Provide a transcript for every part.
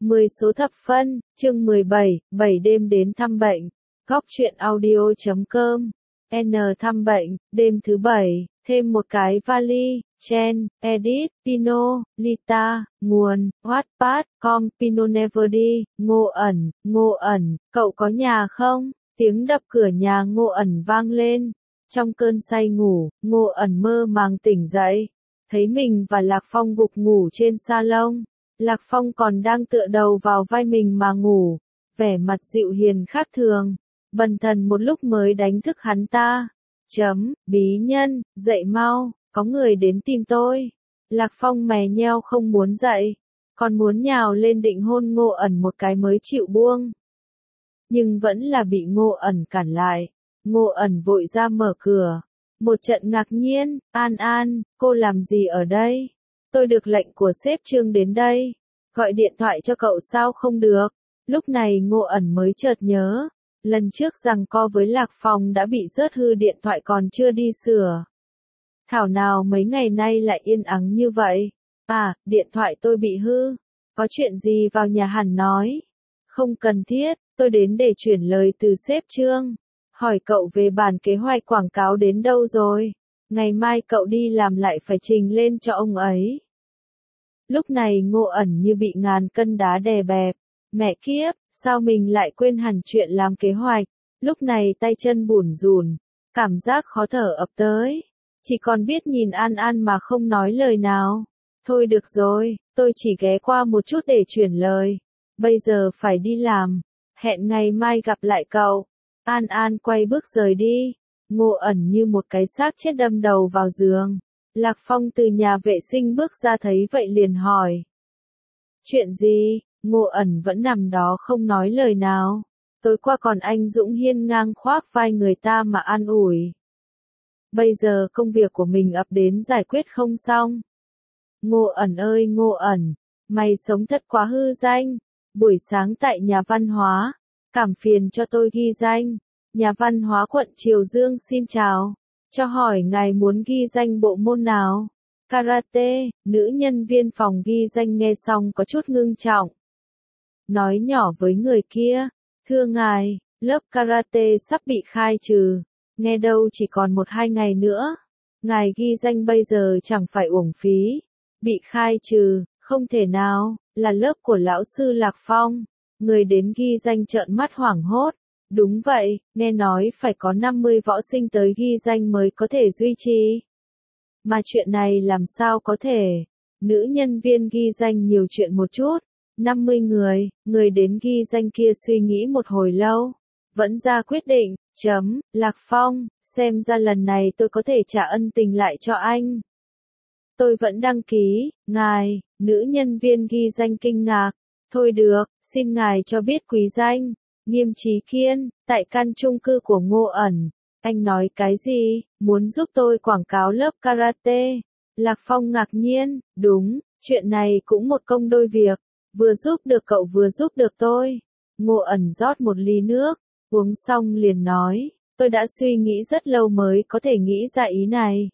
10 số thập phân, chương 17, 7 đêm đến thăm bệnh. Góc truyện audio.com. N thăm bệnh, đêm thứ 7, thêm một cái vali, Chen, Edit, Pino, Lita, nguồn, Wattpad, com, Pino never đi, Ngô ẩn, cậu có nhà không? Tiếng đập cửa nhà Ngô ẩn vang lên. Trong cơn say ngủ, Ngô ẩn mơ màng tỉnh dậy. Thấy mình và Lạc Phong gục ngủ trên salon. Lạc Phong còn đang tựa đầu vào vai mình mà ngủ. Vẻ mặt dịu hiền khác thường. Bần thần một lúc mới đánh thức hắn ta. Bí nhân, dậy mau, có người đến tìm tôi. Lạc Phong mè nheo không muốn dậy. Còn muốn nhào lên định hôn Ngô ẩn một cái mới chịu buông. Nhưng vẫn là bị Ngô ẩn cản lại. Ngô ẩn vội ra mở cửa. Một trận ngạc nhiên, An, cô làm gì ở đây? Tôi được lệnh của sếp Trương đến đây. Gọi điện thoại cho cậu sao không được? Lúc này Ngô ẩn mới chợt nhớ. Lần trước giằng co với Lạc Phong đã bị rớt hư điện thoại còn chưa đi sửa. Thảo nào mấy ngày nay lại yên ắng như vậy? À, điện thoại tôi bị hư. Có chuyện gì vào nhà hẳn nói. Không cần thiết, tôi đến để chuyển lời từ sếp Trương. Hỏi cậu về bản kế hoạch quảng cáo đến đâu rồi? Ngày mai cậu đi làm lại phải trình lên cho ông ấy. Lúc này Ngô ẩn như bị ngàn cân đá đè bẹp. Mẹ kiếp, sao mình lại quên hẳn chuyện làm kế hoạch? Lúc này tay chân bủn rủn, cảm giác khó thở ập tới. Chỉ còn biết nhìn An mà không nói lời nào. Thôi được rồi, tôi chỉ ghé qua một chút để chuyển lời. Bây giờ phải đi làm. Hẹn ngày mai gặp lại cậu. An quay bước rời đi. Ngô ẩn như một cái xác chết đâm đầu vào giường. Lạc Phong từ nhà vệ sinh bước ra thấy vậy liền hỏi. Chuyện gì? Ngô ẩn vẫn nằm đó không nói lời nào. Tối qua còn anh Dũng hiên ngang khoác vai người ta mà an ủi. Bây giờ công việc của mình ập đến giải quyết không xong. Ngô ẩn ơi Ngô ẩn, mày sống thật quá hư danh. Buổi sáng tại nhà văn hóa, cảm phiền cho tôi ghi danh. Nhà văn hóa quận Triều Dương xin chào. Cho hỏi ngài muốn ghi danh bộ môn nào? Karate, nữ nhân viên phòng ghi danh nghe xong có chút ngưng trọng. Nói nhỏ với người kia, thưa ngài, lớp karate sắp bị khai trừ. Nghe đâu chỉ còn 1-2 ngày nữa. Ngài ghi danh bây giờ chẳng phải uổng phí. Bị khai trừ, không thể nào, là lớp của lão sư Lạc Phong. Người đến ghi danh trợn mắt hoảng hốt. Đúng vậy, nghe nói phải có 50 võ sinh tới ghi danh mới có thể duy trì. Mà chuyện này làm sao có thể? Nữ nhân viên ghi danh nhiều chuyện một chút. 50 người đến ghi danh kia suy nghĩ một hồi lâu. Vẫn ra quyết định, Lạc Phong, xem ra lần này tôi có thể trả ân tình lại cho anh. Tôi vẫn đăng ký, ngài, nữ nhân viên ghi danh kinh ngạc. Thôi được, xin ngài cho biết quý danh. Nghiêm Chí Kiên, tại căn chung cư của Ngô ẩn. Anh nói cái gì, muốn giúp tôi quảng cáo lớp karate? Lạc Phong ngạc nhiên, đúng, chuyện này cũng một công đôi việc. Vừa giúp được cậu vừa giúp được tôi. Ngô ẩn rót một ly nước, uống xong liền nói, tôi đã suy nghĩ rất lâu mới có thể nghĩ ra ý này.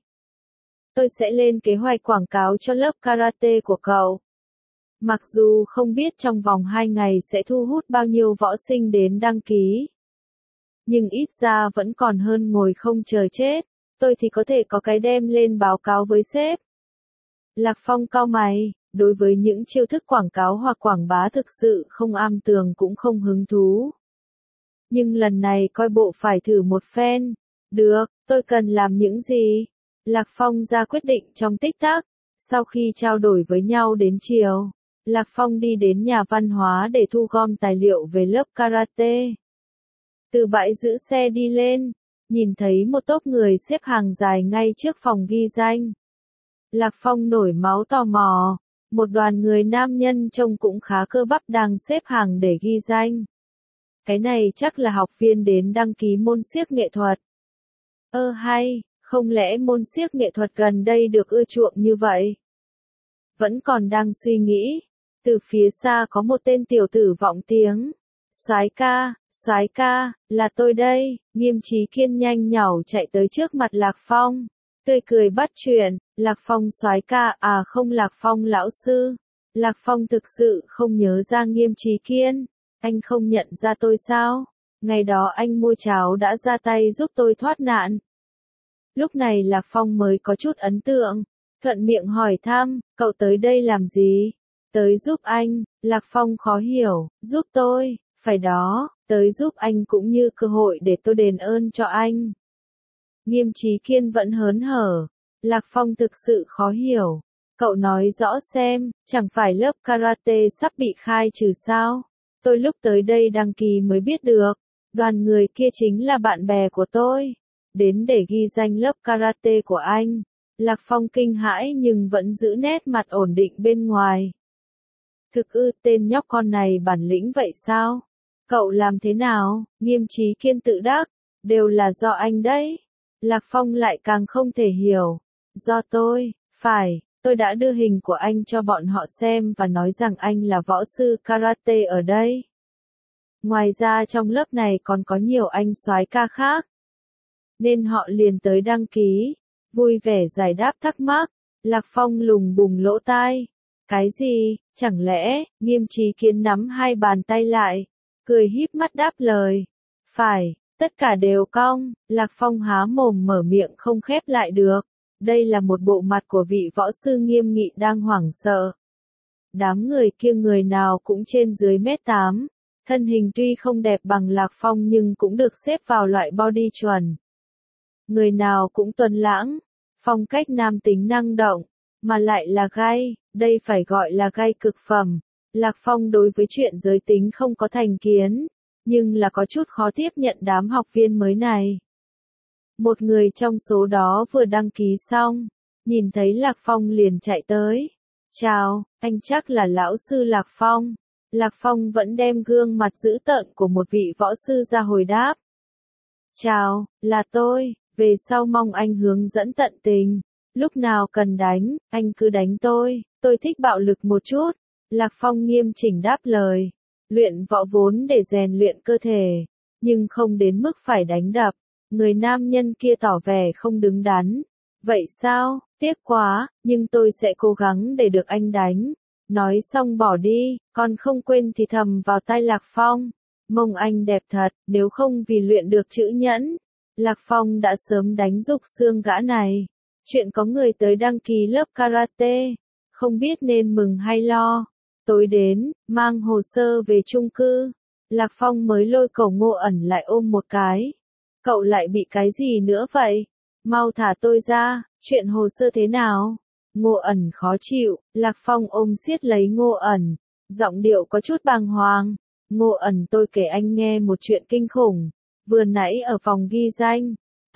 Tôi sẽ lên kế hoạch quảng cáo cho lớp karate của cậu. Mặc dù không biết trong vòng 2 ngày sẽ thu hút bao nhiêu võ sinh đến đăng ký. Nhưng ít ra vẫn còn hơn ngồi không chờ chết. Tôi thì có thể có cái đem lên báo cáo với sếp. Lạc Phong cau mày, đối với những chiêu thức quảng cáo hoặc quảng bá thực sự không am tường cũng không hứng thú. Nhưng lần này coi bộ phải thử một phen. Được, tôi cần làm những gì? Lạc Phong ra quyết định trong tích tắc. Sau khi trao đổi với nhau đến chiều, Lạc Phong đi đến nhà văn hóa để thu gom tài liệu về lớp karate. Từ bãi giữ xe đi lên, nhìn thấy một tốp người xếp hàng dài ngay trước phòng ghi danh. Lạc Phong nổi máu tò mò, một đoàn người nam nhân trông cũng khá cơ bắp đang xếp hàng để ghi danh. Cái này chắc là học viên đến đăng ký môn xiếc nghệ thuật. Hay, không lẽ môn xiếc nghệ thuật gần đây được ưa chuộng như vậy? Vẫn còn đang suy nghĩ, từ phía xa có một tên tiểu tử vọng tiếng. Soái ca, là tôi đây. Nghiêm Chí Kiên nhanh nhảu chạy tới trước mặt Lạc Phong, tươi cười bắt chuyện. Lạc Phong soái ca, à không Lạc Phong lão sư. Lạc Phong thực sự không nhớ ra Nghiêm Chí Kiên. Anh không nhận ra tôi sao? Ngày đó anh mua cháo đã ra tay giúp tôi thoát nạn. Lúc này Lạc Phong mới có chút ấn tượng. Thuận miệng hỏi thăm, cậu tới đây làm gì? Tới giúp anh. Lạc Phong khó hiểu, giúp tôi, phải đó, tới giúp anh cũng như cơ hội để tôi đền ơn cho anh. Nghiêm Chí Kiên vẫn hớn hở. Lạc Phong thực sự khó hiểu. Cậu nói rõ xem, chẳng phải lớp karate sắp bị khai trừ sao? Tôi lúc tới đây đăng ký mới biết được. Đoàn người kia chính là bạn bè của tôi. Đến để ghi danh lớp karate của anh. Lạc Phong kinh hãi nhưng vẫn giữ nét mặt ổn định bên ngoài. Thực ư, tên nhóc con này bản lĩnh vậy sao? Cậu làm thế nào? Nghiêm Chí Kiên tự đắc. Đều là do anh đấy. Lạc Phong lại càng không thể hiểu. Do tôi, phải, tôi đã đưa hình của anh cho bọn họ xem và nói rằng anh là võ sư karate ở đây. Ngoài ra trong lớp này còn có nhiều anh soái ca khác. Nên họ liền tới đăng ký. Vui vẻ giải đáp thắc mắc. Lạc Phong lùng bùng lỗ tai. Cái gì? Chẳng lẽ? Nghiêm Chí Kiên nắm hai bàn tay lại, cười híp mắt đáp lời. Phải, tất cả đều cong. Lạc Phong há mồm mở miệng không khép lại được. Đây là một bộ mặt của vị võ sư nghiêm nghị đang hoảng sợ. Đám người kia người nào cũng trên dưới mét 8. Thân hình tuy không đẹp bằng Lạc Phong nhưng cũng được xếp vào loại body chuẩn. Người nào cũng tuấn lãng, phong cách nam tính năng động, mà lại là gai, đây phải gọi là gai cực phẩm. Lạc Phong đối với chuyện giới tính không có thành kiến, nhưng là có chút khó tiếp nhận đám học viên mới này. Một người trong số đó vừa đăng ký xong, nhìn thấy Lạc Phong liền chạy tới. Chào, anh chắc là lão sư Lạc Phong. Lạc Phong vẫn đem gương mặt dữ tợn của một vị võ sư ra hồi đáp. Chào, là tôi, về sau mong anh hướng dẫn tận tình. Lúc nào cần đánh, anh cứ đánh tôi thích bạo lực một chút. Lạc Phong nghiêm chỉnh đáp lời. Luyện võ vốn để rèn luyện cơ thể, nhưng không đến mức phải đánh đập. Người nam nhân kia tỏ vẻ không đứng đắn. Vậy sao, tiếc quá, nhưng tôi sẽ cố gắng để được anh đánh. Nói xong bỏ đi, còn không quên thì thầm vào tai Lạc Phong. Mông anh đẹp thật, nếu không vì luyện được chữ nhẫn. Lạc Phong đã sớm đánh rục xương gã này. Chuyện có người tới đăng ký lớp karate, không biết nên mừng hay lo. Tối đến, mang hồ sơ về chung cư. Lạc Phong mới lôi cậu Ngô Ẩn lại ôm một cái. Cậu lại bị cái gì nữa vậy? Mau thả tôi ra, chuyện hồ sơ thế nào? Ngô Ẩn khó chịu, Lạc Phong ôm siết lấy Ngô Ẩn, giọng điệu có chút bàng hoàng. Ngô Ẩn, tôi kể anh nghe một chuyện kinh khủng. Vừa nãy ở phòng ghi danh,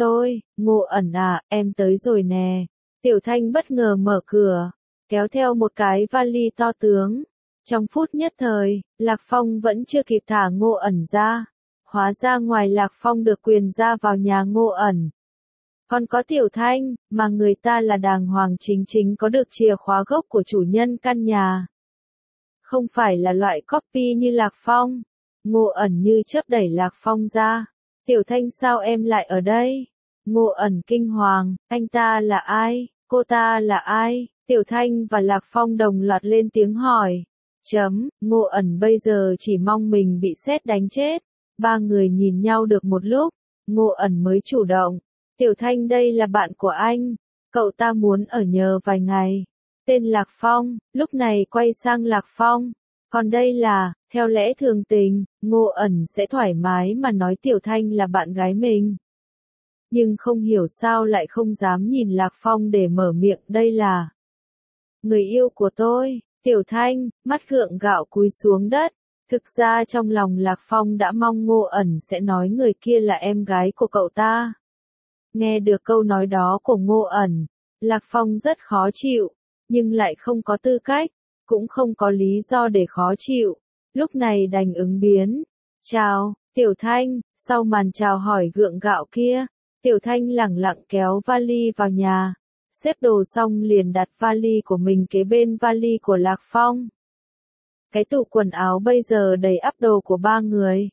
Ngô Ẩn à, em tới rồi nè. Tiểu Thanh bất ngờ mở cửa, kéo theo một cái vali to tướng. Trong phút nhất thời, Lạc Phong vẫn chưa kịp thả Ngô Ẩn ra. Hóa ra ngoài Lạc Phong được quyền ra vào nhà Ngô Ẩn. Còn có Tiểu Thanh, mà người ta là đàng hoàng chính chính có được chìa khóa gốc của chủ nhân căn nhà. Không phải là loại copy như Lạc Phong. Ngô Ẩn như chớp đẩy Lạc Phong ra. Tiểu Thanh sao em lại ở đây? Ngô Ẩn kinh hoàng, anh ta là ai? Cô ta là ai? Tiểu Thanh và Lạc Phong đồng loạt lên tiếng hỏi. Ngô Ẩn bây giờ chỉ mong mình bị sét đánh chết. Ba người nhìn nhau được một lúc, Ngô Ẩn mới chủ động. Tiểu Thanh đây là bạn của anh, cậu ta muốn ở nhờ vài ngày. Tên Lạc Phong, lúc này quay sang Lạc Phong. Còn đây là, theo lẽ thường tình, Ngô Ẩn sẽ thoải mái mà nói Tiểu Thanh là bạn gái mình. Nhưng không hiểu sao lại không dám nhìn Lạc Phong để mở miệng, đây là người yêu của tôi. Tiểu Thanh, mắt gượng gạo cúi xuống đất. Thực ra trong lòng Lạc Phong đã mong Ngô Ẩn sẽ nói người kia là em gái của cậu ta. Nghe được câu nói đó của Ngô Ẩn, Lạc Phong rất khó chịu, nhưng lại không có tư cách, cũng không có lý do để khó chịu. Lúc này đành ứng biến. Chào, Tiểu Thanh, sau màn chào hỏi gượng gạo kia, Tiểu Thanh lẳng lặng kéo vali vào nhà. Xếp đồ xong liền đặt vali của mình kế bên vali của Lạc Phong. Cái tủ quần áo bây giờ đầy ắp đồ của ba người.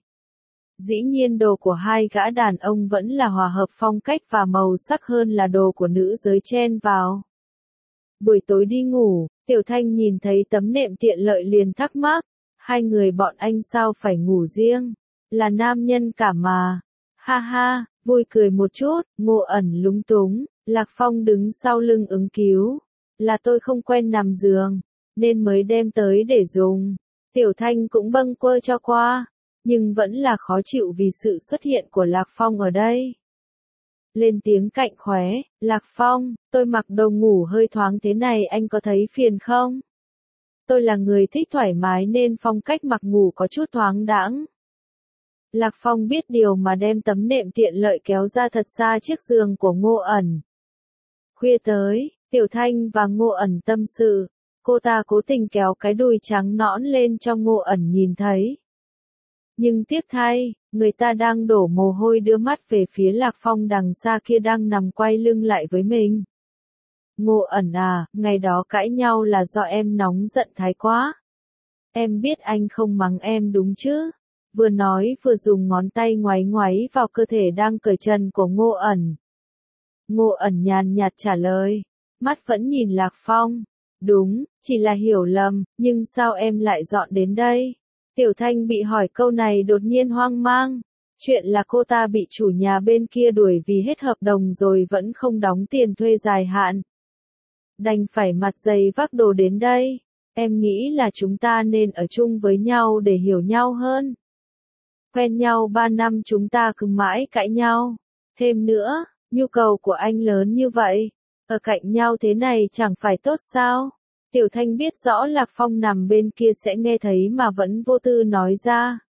Dĩ nhiên đồ của hai gã đàn ông vẫn là hòa hợp phong cách và màu sắc hơn là đồ của nữ giới chen vào. Buổi tối đi ngủ, Tiểu Thanh nhìn thấy tấm nệm tiện lợi liền thắc mắc, hai người bọn anh sao phải ngủ riêng, là nam nhân cả mà. Ha ha, vui cười một chút, Ngô ẩn lúng túng, Lạc Phong đứng sau lưng ứng cứu, là tôi không quen nằm giường, nên mới đem tới để dùng. Tiểu Thanh cũng bâng quơ cho qua, nhưng vẫn là khó chịu vì sự xuất hiện của Lạc Phong ở đây. Lên tiếng cạnh khóe, Lạc Phong, tôi mặc đồ ngủ hơi thoáng thế này anh có thấy phiền không? Tôi là người thích thoải mái nên phong cách mặc ngủ có chút thoáng đãng. Lạc Phong biết điều mà đem tấm nệm tiện lợi kéo ra thật xa chiếc giường của Ngô ẩn. Khuya tới, Tiểu Thanh và Ngô ẩn tâm sự, cô ta cố tình kéo cái đùi trắng nõn lên cho Ngô ẩn nhìn thấy. Nhưng tiếc thay, người ta đang đổ mồ hôi đưa mắt về phía Lạc Phong đằng xa kia đang nằm quay lưng lại với mình. Ngô ẩn à, ngày đó cãi nhau là do em nóng giận thái quá. Em biết anh không mắng em đúng chứ? Vừa nói vừa dùng ngón tay ngoáy ngoáy vào cơ thể đang cởi trần của Ngô ẩn. Ngô ẩn nhàn nhạt trả lời, mắt vẫn nhìn Lạc Phong. Đúng, chỉ là hiểu lầm, nhưng sao em lại dọn đến đây? Tiểu Thanh bị hỏi câu này đột nhiên hoang mang. Chuyện là cô ta bị chủ nhà bên kia đuổi vì hết hợp đồng rồi vẫn không đóng tiền thuê dài hạn. Đành phải mặt dày vác đồ đến đây. Em nghĩ là chúng ta nên ở chung với nhau để hiểu nhau hơn. Quen nhau 3 năm chúng ta cứ mãi cãi nhau. Thêm nữa, nhu cầu của anh lớn như vậy. Ở cạnh nhau thế này chẳng phải tốt sao? Tiểu Thanh biết rõ Lạc Phong nằm bên kia sẽ nghe thấy mà vẫn vô tư nói ra.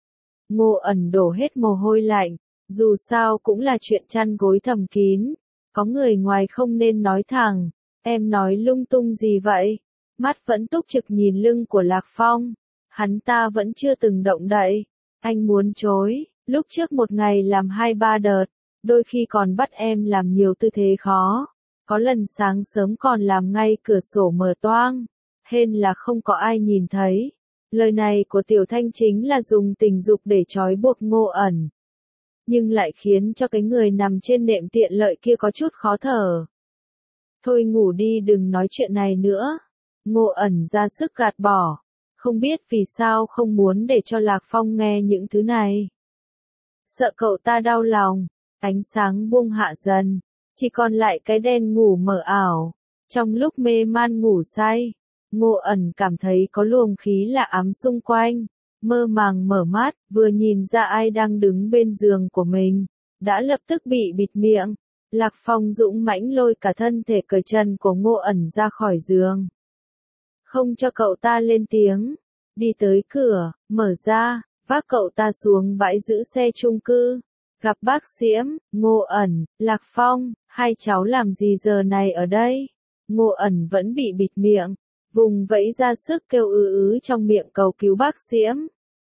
Ngô ẩn đổ hết mồ hôi lạnh, dù sao cũng là chuyện chăn gối thầm kín. Có người ngoài không nên nói thẳng, em nói lung tung gì vậy? Mắt vẫn túc trực nhìn lưng của Lạc Phong, hắn ta vẫn chưa từng động đậy. Anh muốn chối, lúc trước một ngày làm 2-3 đợt, đôi khi còn bắt em làm nhiều tư thế khó. Có lần sáng sớm còn làm ngay cửa sổ mở toang, hên là không có ai nhìn thấy. Lời này của Tiểu Thanh chính là dùng tình dục để trói buộc Ngô ẩn. Nhưng lại khiến cho cái người nằm trên nệm tiện lợi kia có chút khó thở. Thôi ngủ đi đừng nói chuyện này nữa. Ngô ẩn ra sức gạt bỏ. Không biết vì sao không muốn để cho Lạc Phong nghe những thứ này. Sợ cậu ta đau lòng, ánh sáng buông hạ dần. Chỉ còn lại cái đen ngủ mờ ảo. Trong lúc mê man ngủ say, Ngô ẩn cảm thấy có luồng khí lạ ám xung quanh. Mơ màng mở mắt, vừa nhìn ra ai đang đứng bên giường của mình. Đã lập tức bị bịt miệng. Lạc Phong dũng mãnh lôi cả thân thể cởi trần của Ngô ẩn ra khỏi giường. Không cho cậu ta lên tiếng. Đi tới cửa, mở ra, vác cậu ta xuống bãi giữ xe chung cư. Gặp bác Diễm, Ngô ẩn, Lạc Phong, hai cháu làm gì giờ này ở đây? Ngô ẩn vẫn bị bịt miệng, vùng vẫy ra sức kêu trong miệng cầu cứu bác Diễm.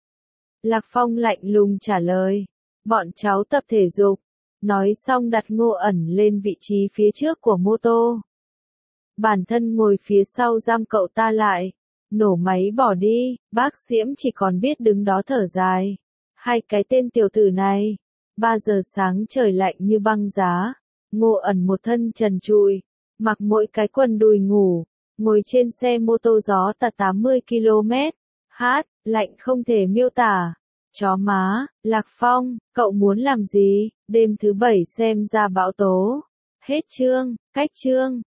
Lạc Phong lạnh lùng trả lời, bọn cháu tập thể dục. Nói xong đặt Ngô ẩn lên vị trí phía trước của mô tô. Bản thân ngồi phía sau giam cậu ta lại. Nổ máy bỏ đi, bác Diễm chỉ còn biết đứng đó thở dài. Hai cái tên tiểu tử này. 3 giờ sáng trời lạnh như băng giá. Ngô ẩn một thân trần trụi, mặc mỗi cái quần đùi ngủ, ngồi trên xe mô tô gió tạt 80 km. Lạnh không thể miêu tả. Chó má, Lạc Phong, cậu muốn làm gì? Đêm thứ 7 xem ra bão tố. Hết chương, cách chương.